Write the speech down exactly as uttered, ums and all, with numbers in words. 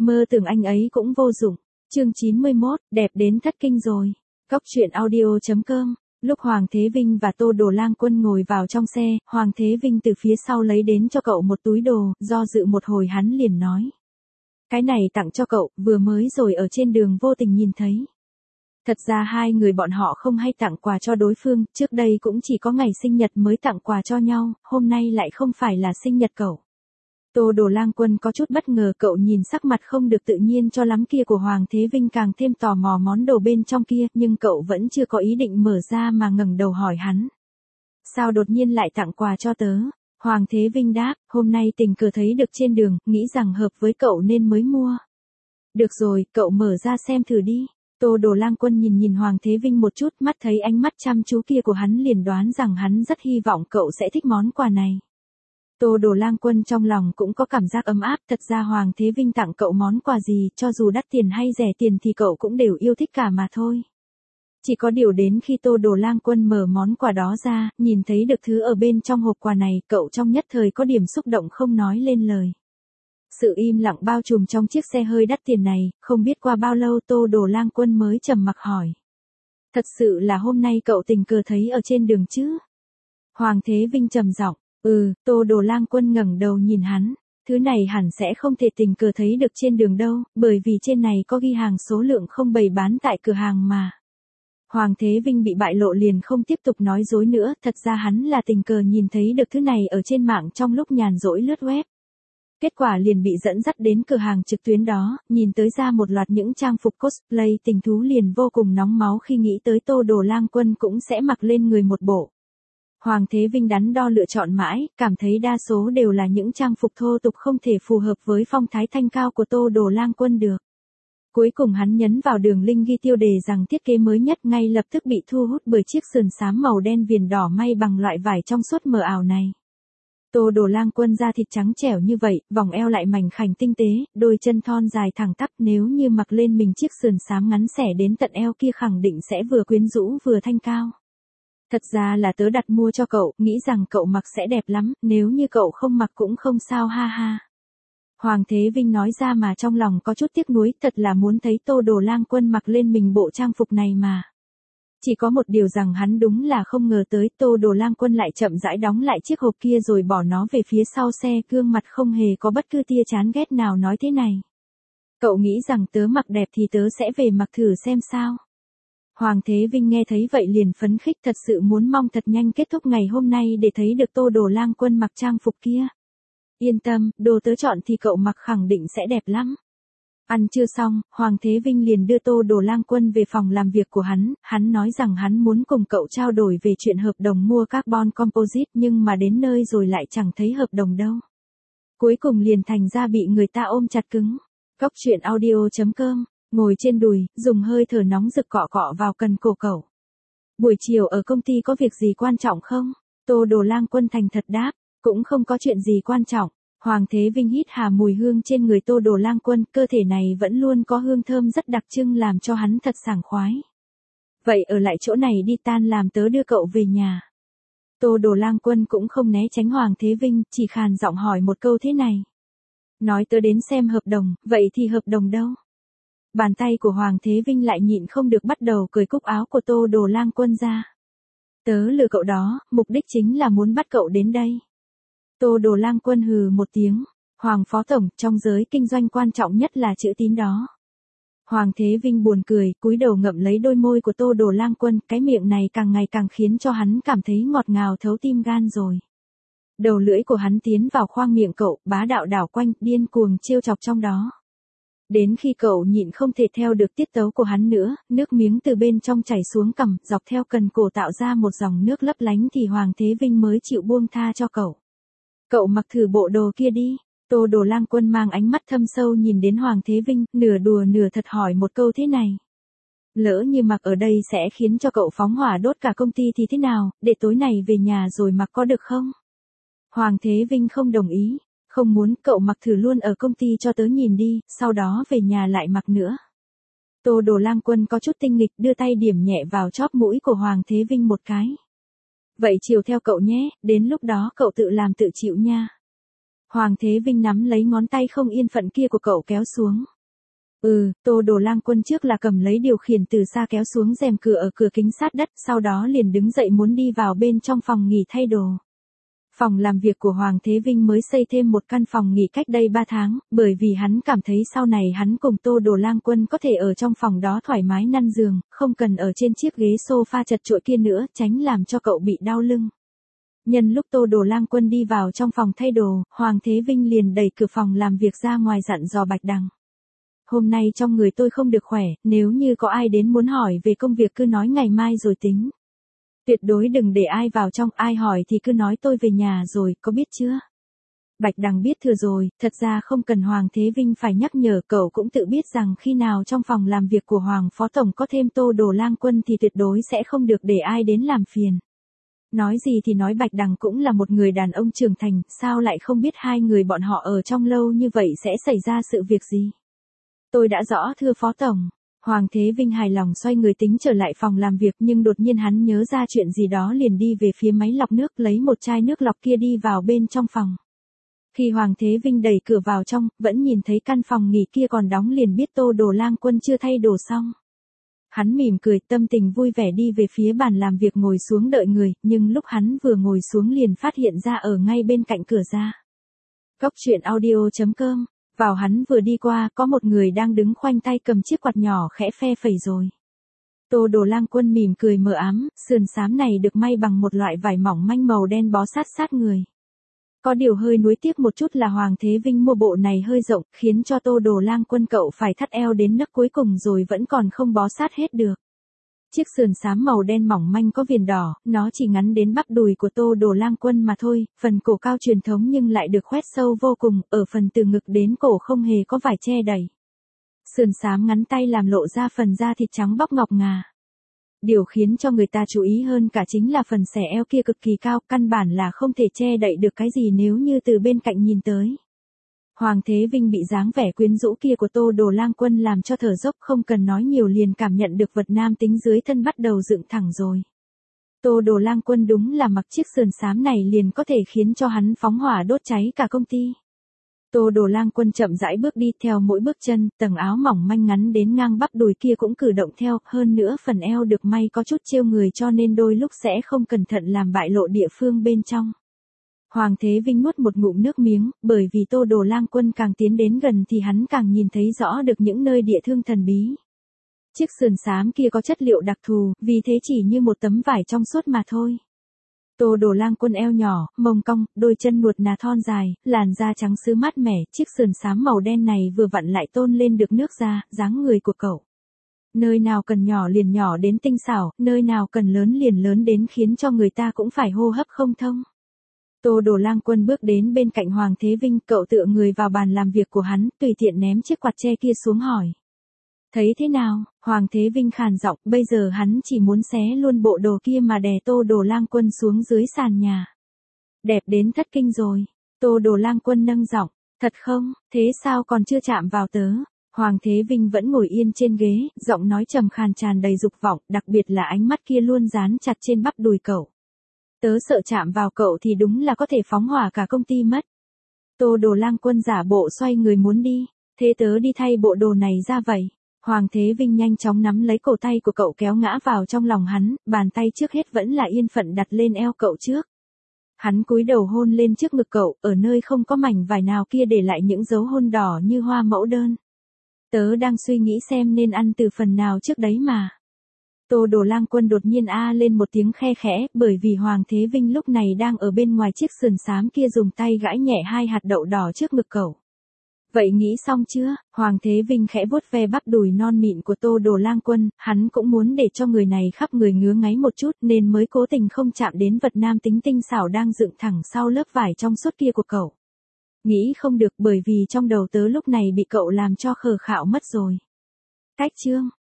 mơ tưởng anh ấy cũng vô dụng. Chương chín mươi mốt, đẹp đến thất kinh rồi. Cóc truyện audio chấm com. Lúc Hoàng Thế Vinh và Tô Đồ Lang Quân ngồi vào trong xe, Hoàng Thế Vinh từ phía sau lấy đến cho cậu một túi đồ, do dự một hồi hắn liền nói. Cái này tặng cho cậu, vừa mới rồi ở trên đường vô tình nhìn thấy. Thật ra hai người bọn họ không hay tặng quà cho đối phương, trước đây cũng chỉ có ngày sinh nhật mới tặng quà cho nhau, hôm nay lại không phải là sinh nhật cậu. Tô Đồ Lang Quân có chút bất ngờ, cậu nhìn sắc mặt không được tự nhiên cho lắm kia của Hoàng Thế Vinh càng thêm tò mò món đồ bên trong kia, nhưng cậu vẫn chưa có ý định mở ra mà ngẩng đầu hỏi hắn. Sao đột nhiên lại tặng quà cho tớ? Hoàng Thế Vinh đáp, hôm nay tình cờ thấy được trên đường, nghĩ rằng hợp với cậu nên mới mua. Được rồi, cậu mở ra xem thử đi. Tô Đồ Lang Quân nhìn nhìn Hoàng Thế Vinh một chút, mắt thấy ánh mắt chăm chú kia của hắn liền đoán rằng hắn rất hy vọng cậu sẽ thích món quà này. Tô Đồ Lang Quân trong lòng cũng có cảm giác ấm áp, thật ra Hoàng Thế Vinh tặng cậu món quà gì, cho dù đắt tiền hay rẻ tiền thì cậu cũng đều yêu thích cả mà thôi. Chỉ có điều đến khi Tô Đồ Lang Quân mở món quà đó ra, nhìn thấy được thứ ở bên trong hộp quà này, cậu trong nhất thời có điểm xúc động không nói lên lời. Sự im lặng bao trùm trong chiếc xe hơi đắt tiền này, không biết qua bao lâu Tô Đồ Lang Quân mới trầm mặc hỏi. Thật sự là hôm nay cậu tình cờ thấy ở trên đường chứ? Hoàng Thế Vinh trầm giọng. Ừ, Tô Đồ Lang Quân ngẩng đầu nhìn hắn, thứ này hẳn sẽ không thể tình cờ thấy được trên đường đâu, bởi vì trên này có ghi hàng số lượng không bày bán tại cửa hàng mà. Hoàng Thế Vinh bị bại lộ liền không tiếp tục nói dối nữa, thật ra hắn là tình cờ nhìn thấy được thứ này ở trên mạng trong lúc nhàn rỗi lướt web. Kết quả liền bị dẫn dắt đến cửa hàng trực tuyến đó, nhìn tới ra một loạt những trang phục cosplay tình thú liền vô cùng nóng máu khi nghĩ tới Tô Đồ Lang Quân cũng sẽ mặc lên người một bộ. Hoàng Thế Vinh đắn đo lựa chọn mãi, cảm thấy đa số đều là những trang phục thô tục không thể phù hợp với phong thái thanh cao của Tô Đồ Lang Quân được. Cuối cùng hắn nhấn vào đường link ghi tiêu đề rằng thiết kế mới nhất ngay lập tức bị thu hút bởi chiếc sườn xám màu đen viền đỏ may bằng loại vải trong suốt mờ ảo này. Tô Đồ Lang Quân da thịt trắng trẻo như vậy, vòng eo lại mảnh khảnh tinh tế, đôi chân thon dài thẳng tắp, nếu như mặc lên mình chiếc sườn xám ngắn xẻ đến tận eo kia khẳng định sẽ vừa quyến rũ vừa thanh cao. Thật ra là tớ đặt mua cho cậu, nghĩ rằng cậu mặc sẽ đẹp lắm, nếu như cậu không mặc cũng không sao ha ha. Hoàng Thế Vinh nói ra mà trong lòng có chút tiếc nuối, thật là muốn thấy Tô Đồ Lang Quân mặc lên mình bộ trang phục này mà. Chỉ có một điều rằng hắn đúng là không ngờ tới Tô Đồ Lang Quân lại chậm rãi đóng lại chiếc hộp kia rồi bỏ nó về phía sau xe, gương mặt không hề có bất cứ tia chán ghét nào nói thế này. Cậu nghĩ rằng tớ mặc đẹp thì tớ sẽ về mặc thử xem sao. Hoàng Thế Vinh nghe thấy vậy liền phấn khích, thật sự muốn mong thật nhanh kết thúc ngày hôm nay để thấy được Tô Đồ Lang Quân mặc trang phục kia. Yên tâm, đồ tớ chọn thì cậu mặc khẳng định sẽ đẹp lắm. Ăn trưa xong, Hoàng Thế Vinh liền đưa Tô Đồ Lang Quân về phòng làm việc của hắn, hắn nói rằng hắn muốn cùng cậu trao đổi về chuyện hợp đồng mua carbon composite nhưng mà đến nơi rồi lại chẳng thấy hợp đồng đâu. Cuối cùng liền thành ra bị người ta ôm chặt cứng. Cóc truyện audio chấm com. Ngồi trên đùi, dùng hơi thở nóng rực cọ cọ vào cần cổ cậu. Buổi chiều ở công ty có việc gì quan trọng không? Tô Đồ Lang Quân thành thật đáp, cũng không có chuyện gì quan trọng. Hoàng Thế Vinh hít hà mùi hương trên người Tô Đồ Lang Quân, cơ thể này vẫn luôn có hương thơm rất đặc trưng làm cho hắn thật sảng khoái. Vậy ở lại chỗ này đi, tan làm tớ đưa cậu về nhà. Tô Đồ Lang Quân cũng không né tránh Hoàng Thế Vinh, chỉ khàn giọng hỏi một câu thế này. Nói tớ đến xem hợp đồng, vậy thì hợp đồng đâu? Bàn tay của Hoàng Thế Vinh lại nhịn không được bắt đầu cởi cúc áo của Tô Đồ Lang Quân ra. Tớ lừa cậu đó, mục đích chính là muốn bắt cậu đến đây. Tô Đồ Lang Quân hừ một tiếng. Hoàng Phó Tổng, trong giới kinh doanh quan trọng nhất là chữ tín đó. Hoàng Thế Vinh buồn cười, cúi đầu ngậm lấy đôi môi của Tô Đồ Lang Quân, cái miệng này càng ngày càng khiến cho hắn cảm thấy ngọt ngào thấu tim gan rồi. Đầu lưỡi của hắn tiến vào khoang miệng cậu, bá đạo đảo quanh, điên cuồng trêu chọc trong đó. Đến khi cậu nhịn không thể theo được tiết tấu của hắn nữa, nước miếng từ bên trong chảy xuống cằm, dọc theo cần cổ tạo ra một dòng nước lấp lánh thì Hoàng Thế Vinh mới chịu buông tha cho cậu. Cậu mặc thử bộ đồ kia đi. Tô Đồ Lang Quân mang ánh mắt thâm sâu nhìn đến Hoàng Thế Vinh, nửa đùa nửa thật hỏi một câu thế này. Lỡ như mặc ở đây sẽ khiến cho cậu phóng hỏa đốt cả công ty thì thế nào, để tối này về nhà rồi mặc có được không? Hoàng Thế Vinh không đồng ý. Không muốn, cậu mặc thử luôn ở công ty cho tớ nhìn đi, sau đó về nhà lại mặc nữa. Tô Đồ Lang Quân có chút tinh nghịch, đưa tay điểm nhẹ vào chóp mũi của Hoàng Thế Vinh một cái. Vậy chiều theo cậu nhé, đến lúc đó cậu tự làm tự chịu nha. Hoàng Thế Vinh nắm lấy ngón tay không yên phận kia của cậu kéo xuống. Ừ, Tô Đồ Lang Quân trước là cầm lấy điều khiển từ xa kéo xuống rèm cửa ở cửa kính sát đất, sau đó liền đứng dậy muốn đi vào bên trong phòng nghỉ thay đồ. Phòng làm việc của Hoàng Thế Vinh mới xây thêm một căn phòng nghỉ cách đây ba tháng, bởi vì hắn cảm thấy sau này hắn cùng Tô Đồ Lang Quân có thể ở trong phòng đó thoải mái năn giường, không cần ở trên chiếc ghế sofa chật chội kia nữa, tránh làm cho cậu bị đau lưng. Nhân lúc Tô Đồ Lang Quân đi vào trong phòng thay đồ, Hoàng Thế Vinh liền đẩy cửa phòng làm việc ra ngoài dặn dò Bạch Đằng. Hôm nay trong người tôi không được khỏe, nếu như có ai đến muốn hỏi về công việc cứ nói ngày mai rồi tính. Tuyệt đối đừng để ai vào trong, ai hỏi thì cứ nói tôi về nhà rồi, có biết chưa? Bạch Đằng biết thừa rồi, thật ra không cần Hoàng Thế Vinh phải nhắc nhở, cậu cũng tự biết rằng khi nào trong phòng làm việc của Hoàng Phó Tổng có thêm Tô Đồ Lang Quân thì tuyệt đối sẽ không được để ai đến làm phiền. Nói gì thì nói Bạch Đằng cũng là một người đàn ông trưởng thành, sao lại không biết hai người bọn họ ở trong lâu như vậy sẽ xảy ra sự việc gì? Tôi đã rõ thưa Phó Tổng. Hoàng Thế Vinh hài lòng xoay người tính trở lại phòng làm việc, nhưng đột nhiên hắn nhớ ra chuyện gì đó liền đi về phía máy lọc nước, lấy một chai nước lọc kia đi vào bên trong phòng. Khi Hoàng Thế Vinh đẩy cửa vào trong, vẫn nhìn thấy căn phòng nghỉ kia còn đóng liền biết Tô Đồ Lang Quân chưa thay đồ xong. Hắn mỉm cười, tâm tình vui vẻ đi về phía bàn làm việc ngồi xuống đợi người, nhưng lúc hắn vừa ngồi xuống liền phát hiện ra ở ngay bên cạnh cửa ra. Cốc truyện audio chấm com. Vào hắn vừa đi qua, có một người đang đứng khoanh tay cầm chiếc quạt nhỏ khẽ phe phẩy rồi. Tô Đồ Lang Quân mỉm cười mờ ám, sườn xám này được may bằng một loại vải mỏng manh màu đen bó sát sát người. Có điều hơi nuối tiếc một chút là Hoàng Thế Vinh mua bộ này hơi rộng, khiến cho Tô Đồ Lang Quân cậu phải thắt eo đến nấc cuối cùng rồi vẫn còn không bó sát hết được. Chiếc sườn xám màu đen mỏng manh có viền đỏ, nó chỉ ngắn đến bắp đùi của Tô Đồ Lang Quân mà thôi, phần cổ cao truyền thống nhưng lại được khoét sâu vô cùng, ở phần từ ngực đến cổ không hề có vải che đậy. Sườn xám ngắn tay làm lộ ra phần da thịt trắng bóc ngọc ngà. Điều khiến cho người ta chú ý hơn cả chính là phần xẻ eo kia cực kỳ cao, căn bản là không thể che đậy được cái gì nếu như từ bên cạnh nhìn tới. Hoàng Thế Vinh bị dáng vẻ quyến rũ kia của Tô Đồ Lang Quân làm cho thở dốc, không cần nói nhiều liền cảm nhận được vật nam tính dưới thân bắt đầu dựng thẳng rồi. Tô Đồ Lang Quân đúng là mặc chiếc sườn xám này liền có thể khiến cho hắn phóng hỏa đốt cháy cả công ty. Tô Đồ Lang Quân chậm rãi bước đi, theo mỗi bước chân, tầng áo mỏng manh ngắn đến ngang bắp đùi kia cũng cử động theo, hơn nữa phần eo được may có chút trêu người cho nên đôi lúc sẽ không cẩn thận làm bại lộ địa phương bên trong. Hoàng Thế Vinh nuốt một ngụm nước miếng, bởi vì Tô Đồ Lang Quân càng tiến đến gần thì hắn càng nhìn thấy rõ được những nơi địa thương thần bí. Chiếc sườn xám kia có chất liệu đặc thù, vì thế chỉ như một tấm vải trong suốt mà thôi. Tô Đồ Lang Quân eo nhỏ, mông cong, đôi chân nuột nà thon dài, làn da trắng sứ mát mẻ, chiếc sườn xám màu đen này vừa vặn lại tôn lên được nước da, dáng người của cậu. Nơi nào cần nhỏ liền nhỏ đến tinh xảo, nơi nào cần lớn liền lớn đến khiến cho người ta cũng phải hô hấp không thông. Tô Đồ Lang Quân bước đến bên cạnh Hoàng Thế Vinh, cậu tựa người vào bàn làm việc của hắn, tùy tiện ném chiếc quạt tre kia xuống hỏi. Thấy thế nào? Hoàng Thế Vinh khàn giọng, bây giờ hắn chỉ muốn xé luôn bộ đồ kia mà đè Tô Đồ Lang Quân xuống dưới sàn nhà. Đẹp đến thất kinh rồi. Tô Đồ Lang Quân nâng giọng, thật không, thế sao còn chưa chạm vào tớ? Hoàng Thế Vinh vẫn ngồi yên trên ghế, giọng nói trầm khàn tràn đầy dục vọng, đặc biệt là ánh mắt kia luôn dán chặt trên bắp đùi cậu. Tớ sợ chạm vào cậu thì đúng là có thể phóng hỏa cả công ty mất. Tô Đồ Lang Quân giả bộ xoay người muốn đi, thế tớ đi thay bộ đồ này ra vậy. Hoàng Thế Vinh nhanh chóng nắm lấy cổ tay của cậu kéo ngã vào trong lòng hắn, bàn tay trước hết vẫn là yên phận đặt lên eo cậu trước. Hắn cúi đầu hôn lên trước ngực cậu, ở nơi không có mảnh vải nào kia để lại những dấu hôn đỏ như hoa mẫu đơn. Tớ đang suy nghĩ xem nên ăn từ phần nào trước đấy mà. Tô Đồ Lang Quân đột nhiên a lên một tiếng khe khẽ, bởi vì Hoàng Thế Vinh lúc này đang ở bên ngoài chiếc sườn xám kia dùng tay gãi nhẹ hai hạt đậu đỏ trước ngực cậu. Vậy nghĩ xong chưa? Hoàng Thế Vinh khẽ vuốt ve bắp đùi non mịn của Tô Đồ Lang Quân, hắn cũng muốn để cho người này khắp người ngứa ngáy một chút nên mới cố tình không chạm đến vật nam tính tinh xảo đang dựng thẳng sau lớp vải trong suốt kia của cậu. Nghĩ không được bởi vì trong đầu tớ lúc này bị cậu làm cho khờ khạo mất rồi. Cách chương